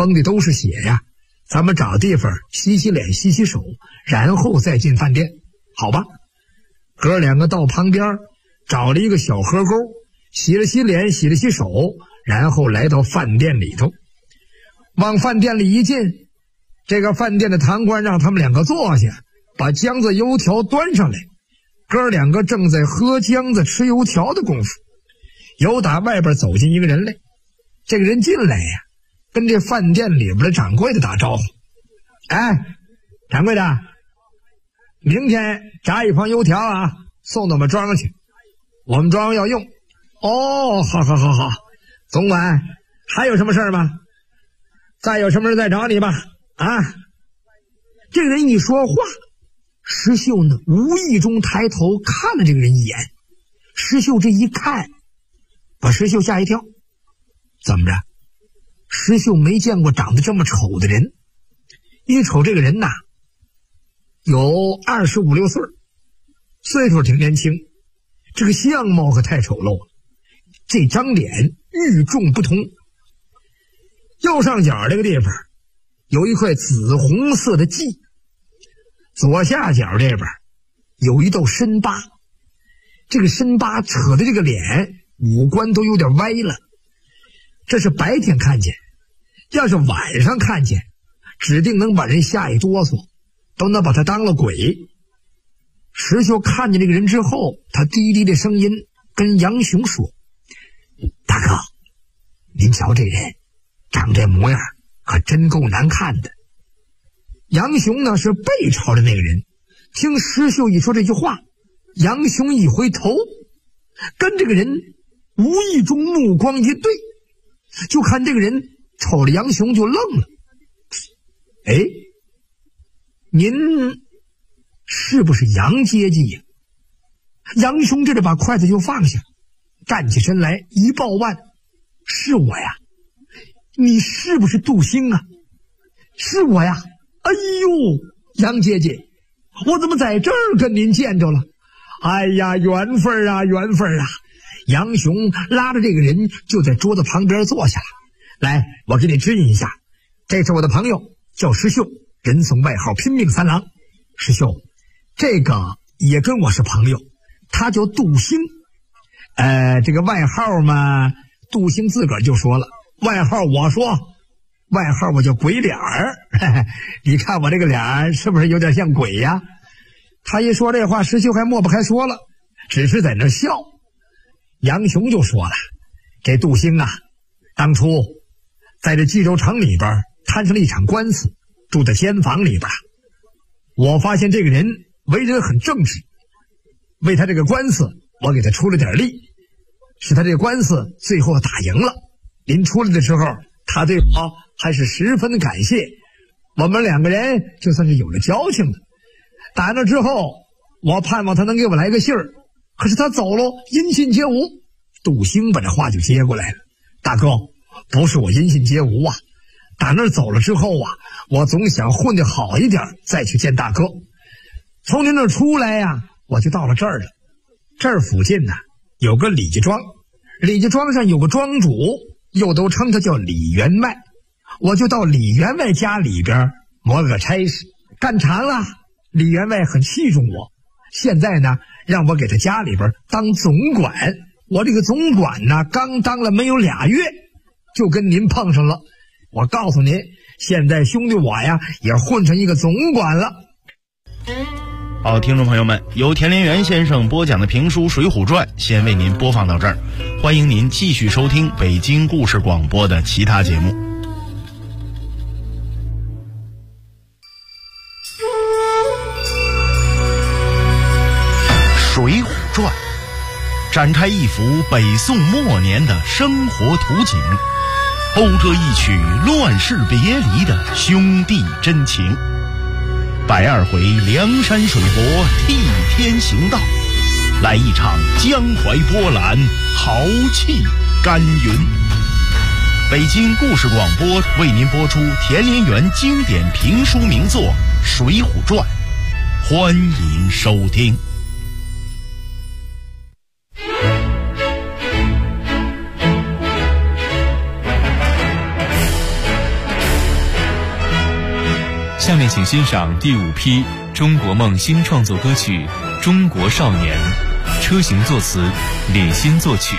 崩的都是血呀，咱们找地方洗洗脸洗洗手，然后再进饭店，好吧？哥两个到旁边找了一个小河沟，洗了洗脸洗了洗手，然后来到饭店里头。往饭店里一进，这个饭店的堂倌让他们两个坐下，把浆子油条端上来。哥两个正在喝浆子吃油条的功夫，由打外边走进一个人来。这个人进来呀，跟这饭店里边的掌柜的打招呼：哎，掌柜的，明天炸一筐油条啊，送到我们庄上去，我们庄要用。哦，好，总管还有什么事儿吗？再有什么事再找你吧。啊，这个人一说话，石秀呢无意中抬头看了这个人一眼。石秀这一看，把石秀吓一跳。怎么着？石秀没见过长得这么丑的人。一瞅这个人呐，有25、26岁，岁数挺年轻，这个相貌可太丑陋了。这张脸与众不同，右上角这个地方有一块紫红色的记，左下角这边有一道深疤，这个深疤扯的这个脸五官都有点歪了。这是白天看见，要是晚上看见，指定能把人吓一哆嗦，都能把他当了鬼。石秀看见这个人之后，他低低的声音跟杨雄说：大哥，您瞧这人长这模样可真够难看的。杨雄呢是背朝着那个人，听石秀一说这句话，杨雄一回头，跟这个人无意中目光一对，就看这个人瞅着杨雄就愣了。哎，您是不是杨阶级呀？杨雄这把筷子就放下，站起身来一抱腕：是我呀。你是不是杜兴啊？是我呀。哎呦，杨姐姐，我怎么在这儿跟您见着了？哎呀，缘分啊，缘分啊！杨雄拉着这个人就在桌子旁边坐下了。来，我给你指引一下，这是我的朋友，叫石秀，人送外号拼命三郎。石秀，这个也跟我是朋友，他叫杜兴。这个外号嘛，杜兴自个儿就说了，外号我说，外号我叫鬼脸儿。你看我这个脸儿是不是有点像鬼呀？他一说这话，石秀还抹不开说了，只是在那笑。杨雄就说了，这杜兴啊，当初在这冀州城里边摊上了一场官司，住在监房里边。我发现这个人为人很正直，为他这个官司我给他出了点力，使他这个官司最后打赢了。临出来的时候，他对我还是十分的感谢，我们两个人就算是有了交情了。打那之后，我盼望他能给我来个信儿，可是他走了，音信皆无。杜兴把这话就接过来了，大哥，不是我音信皆无啊，打那儿走了之后啊，我总想混得好一点再去见大哥。从您那儿出来呀，我就到了这儿了。这儿附近呢有个李家庄，李家庄上有个庄主，又都称他叫李员外，我就到李员外家里边磨了个差事，干长了，李员外很器重我，现在呢让我给他家里边当总管。我这个总管呢刚当了没有2月，就跟您碰上了。我告诉您，现在兄弟我呀也混成一个总管了。 好，听众朋友们，由田连元先生播讲的评书《水浒传》先为您播放到这儿，欢迎您继续收听北京故事广播的其他节目。《水浒传》展开一幅北宋末年的生活图景，讴歌一曲乱世别离的兄弟真情。120回梁山水泊替天行道，来一场江淮波澜豪气干云。北京故事广播为您播出田连元经典评书名作《水浒传》，欢迎收听。 下面请欣赏第5批中国梦新创作歌曲《中国少年》，车行作词，李欣作曲。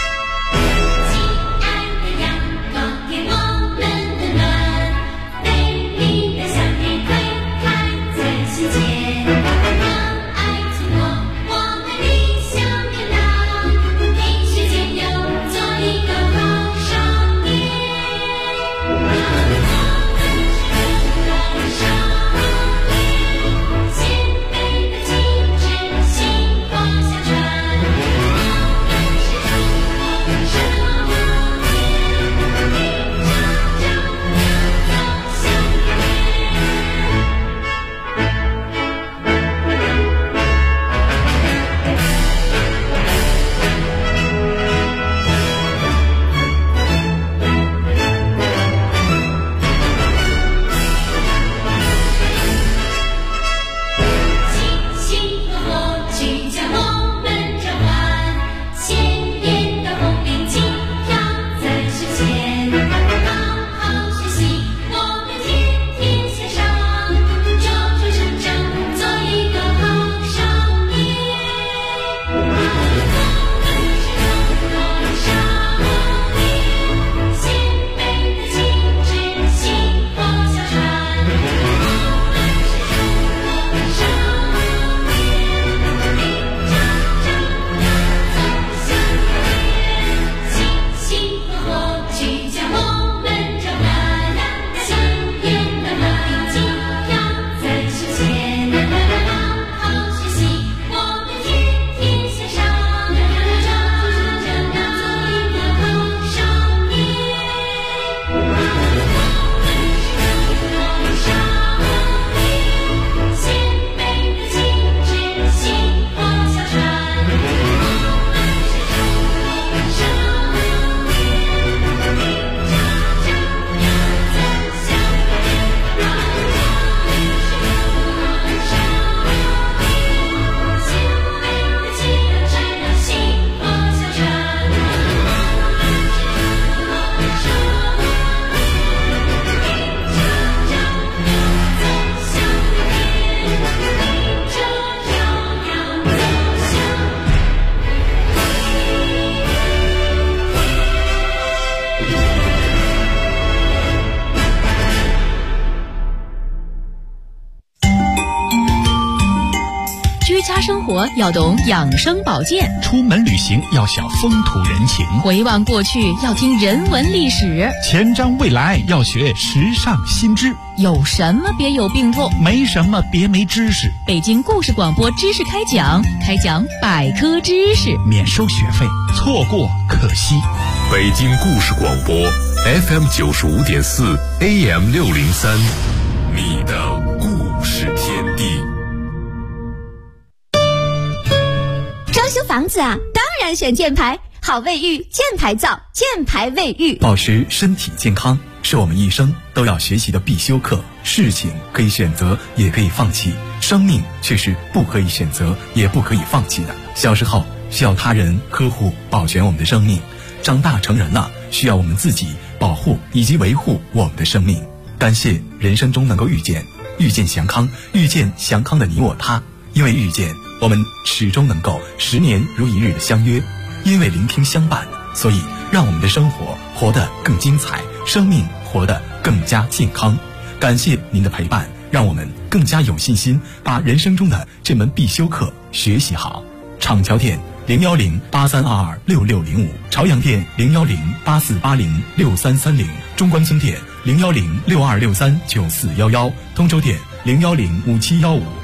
生活要懂养生保健， 出门旅行要晓风土人情， 回望过去要听人文历史， 前瞻未来要学时尚新知。 有什么别有病痛， 没什么别没知识。 北京故事广播知识开讲百科知识， 免收学费，错过可惜。 北京故事广播 FM 95.4 AM 603，你的故事天地。 装修房子啊，当然选箭牌，好卫浴，箭牌造，箭牌卫浴。 保持身体健康是我们一生都要学习的必修课。事情可以选择，也可以放弃，生命却是不可以选择，也不可以放弃的。小时候需要他人呵护保全我们的生命，长大成人了，需要我们自己保护以及维护我们的生命。感谢人生中能够遇见祥康，遇见祥康的你我他。因为遇见，我们始终能够10年如一日的相约；因为聆听相伴，所以让我们的生活活得更精彩，生命活得更加健康。感谢您的陪伴，让我们更加有信心把人生中的这门必修课学习好。厂桥店01083226605，朝阳店01084806330，中关村店01062639411，通州店0105715